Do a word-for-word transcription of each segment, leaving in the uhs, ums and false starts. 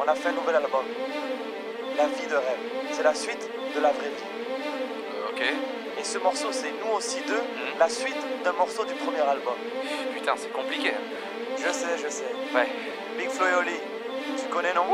on a fait un nouvel album. La vie de rêve. C'est la suite de la vraie vie. Euh, ok. Et ce morceau, c'est nous aussi deux, Mmh. la suite d'un morceau du premier album. Putain, c'est compliqué. Je sais, je sais. Ouais. Big Flo et Oli, tu connais, non?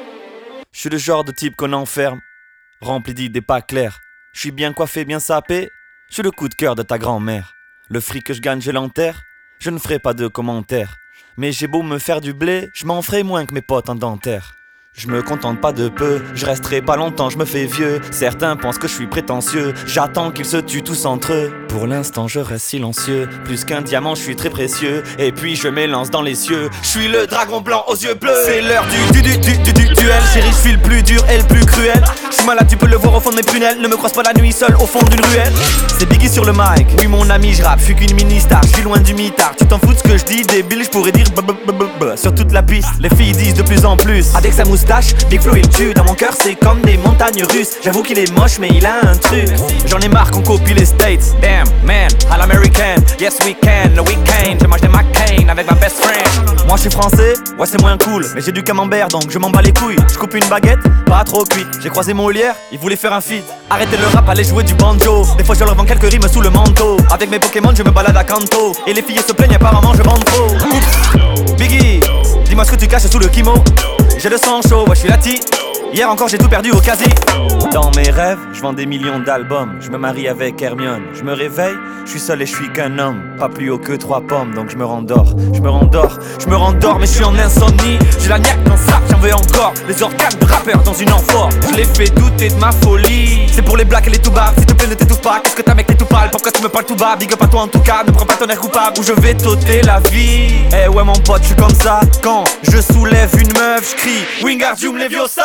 Je suis le genre de type qu'on enferme, rempli d'idées pas claires. Je suis bien coiffé, bien sapé, je suis le coup de cœur de ta grand-mère. Le fric que je gagne, je l'enterre, je ne ferai pas de commentaires. Mais j'ai beau me faire du blé, je m'en ferai moins que mes potes en dentaire. Je me contente pas de peu, je resterai pas longtemps, je me fais vieux. Certains pensent que je suis prétentieux, j'attends qu'ils se tuent tous entre eux. Pour l'instant je reste silencieux, plus qu'un diamant je suis très précieux. Et puis je m'élance dans les cieux, je suis le dragon blanc aux yeux bleus. C'est l'heure du du du du du du duel, chérie je suis le plus dur et le plus cruel. Je suis malade tu peux le voir au fond de mes prunelles, ne me croise pas la nuit seul au fond d'une ruelle. C'est Biggie sur le mic, oui mon ami je rappe, je suis qu'une mini-star, je suis loin du mitard. Tu t'en fous de ce que je dis, débile je pourrais dire b-b-b-b-b. Sur toute la piste, les filles disent de plus en plus avec sa moustache, Big Flo il tue, dans mon cœur c'est comme des montagnes russes. J'avoue qu'il est moche mais il a un truc. J'en ai marre qu'on copie les States. Damn man, à l'american, yes we can, le weekend. Je mange des McCain avec ma best friend. Moi je suis français, ouais c'est moins cool, mais j'ai du camembert donc je m'en bats les couilles. Je coupe une baguette, pas trop cuite. J'ai croisé Molière, il voulait faire un feat. Arrêtez le rap, allez jouer du banjo. Des fois je leur vends quelques rimes sous le manteau. Avec mes Pokémon je me balade à Kanto. Et les filles se plaignent apparemment je vends trop. Oups. Biggie, dis-moi ce que tu caches sous le kimo. J'ai le sang chaud, ouais je suis lati. Hier encore j'ai tout perdu au quasi. Dans mes rêves, je vends des millions d'albums. Je me marie avec Hermione. Je me réveille, je suis seul et je suis qu'un homme. Pas plus haut que trois pommes, donc je me rendors. Je me rendors, je me rendors, mais je suis en insomnie. J'ai la niaque dans ça, j'en veux encore. Les organes de rappeur dans une amphore. Je les fais douter de ma folie. C'est pour les blacks et les toubabs, s'il te plaît ne t'étouffe pas. Qu'est-ce que t'as mec t'es tout pâle? Pourquoi tu me parles tout bas? Big up à toi en tout cas, ne prends pas ton air coupable ou je vais t'ôter la vie. Eh ouais mon pote, je suis comme ça. Quand je soulève une meuf, je crie Wingardium Leviosa.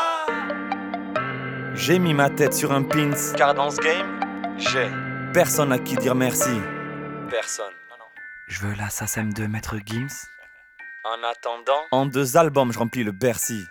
J'ai mis ma tête sur un pins, car dans ce game, j'ai personne à qui dire merci. Personne. Non, non. Je veux la S A C E M de Maître Gims. En attendant, en deux albums, je remplis le Bercy.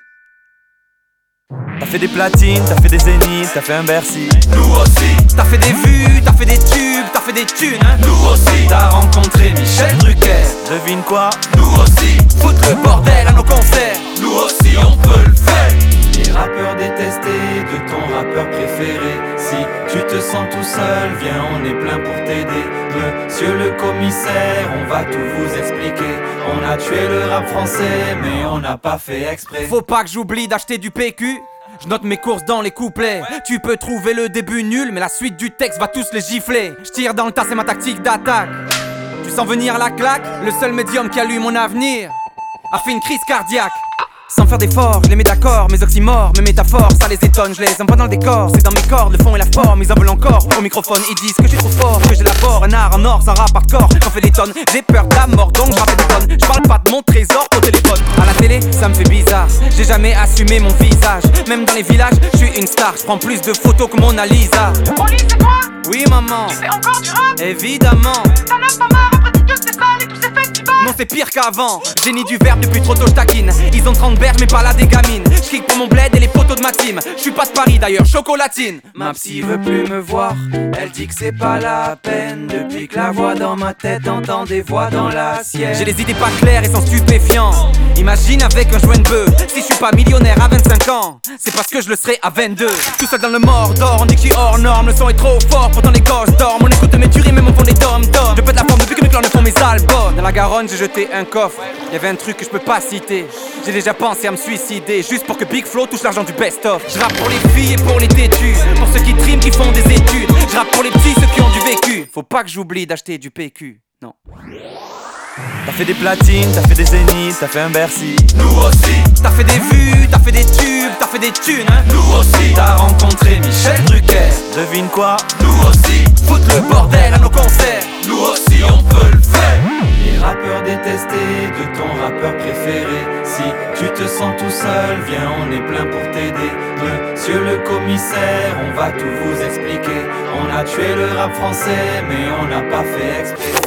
T'as fait des platines, t'as fait des zéniths, t'as fait un Bercy. Nous aussi. T'as fait des vues, t'as fait des tubes, t'as fait des thunes, hein. Nous aussi. T'as rencontré Michel Drucker. Devine quoi? Nous aussi. Foutre le bordel à nos concerts. Nous aussi on peut le faire. Les rappeurs détestés de ton rappeur préféré. Si tu te sens tout seul, viens on est plein pour t'aider. Monsieur le commissaire, on va tout vous expliquer. On a tué le rap français mais on n'a pas fait exprès. Faut pas que j'oublie d'acheter du P Q. Je note mes courses dans les couplets. Tu peux trouver le début nul, mais la suite du texte va tous les gifler. Je tire dans le tas, c'est ma tactique d'attaque. Tu sens venir la claque? Le seul médium qui a lu mon avenir a fait une crise cardiaque. Sans faire d'efforts, je les mets d'accord, mes oxymores, mes métaphores, ça les étonne, je les aime pas dans le décor. C'est dans mes cordes, le fond et la forme, ils en veulent encore. Au microphone, ils disent que je suis trop fort, que j'élabore un art en or, sans rap hardcore. J'en fais des tonnes, j'ai peur de la mort, donc je rappelle des tonnes. Je parle pas de mon trésor au téléphone. À la télé, ça me fait bizarre, j'ai jamais assumé mon visage. Même dans les villages, je suis une star, je prends plus de photos que Mona Lisa. Oli, c'est toi? Oui maman, Tu fais encore du rap? évidemment. T'en as pas marre après toutes ces salles et tous ces festivals? Non c'est pire qu'avant, génie du verbe depuis trop tôt je taquine. Ils ont trente berges mais pas la des gamines. Je kick pour mon bled et les poteaux de ma team. Je suis pas de Paris d'ailleurs, chocolatine. Ma psy veut plus me voir, elle dit que c'est pas la peine. Depuis que la voix dans ma tête entend des voix dans la sienne. J'ai les idées pas claires et sans stupéfiants. Imagine avec un joint de bœuf, si je suis pas millionnaire à vingt-cinq ans, c'est parce que je le serai à vingt-deux. Tout seul dans le Mordor, on dit que je suis hors norme. Le son est trop fort, pourtant les gosses dorment. On écoute mes tueries même au fond des dom-toms. Je pète la forme depuis que mes clans ne font mes albums. Dans la Garonne j'ai jeté un coffre, y'avait un truc que je peux pas citer. J'ai déjà pensé à me suicider, juste pour que Big Flo touche l'argent du best-of. Je rappe pour les filles et pour les têtus, pour ceux qui triment, qui font des études. Je rappe pour les petits, ceux qui ont du vécu. Faut pas que j'oublie d'acheter du P Q, non. T'as fait des platines, t'as fait des zéniths, t'as fait un Bercy. Nous aussi. T'as fait des vues, t'as fait des tubes, t'as fait des thunes, hein. Nous aussi. T'as rencontré Michel Drucker. Devine quoi? Nous aussi. Foutre le bordel à nos concerts. Nous aussi on peut le faire. Les rappeurs détestés de ton rappeur préféré. Si tu te sens tout seul, viens on est plein pour t'aider. Monsieur le commissaire, on va tout vous expliquer. On a tué le rap français mais on n'a pas fait exprès.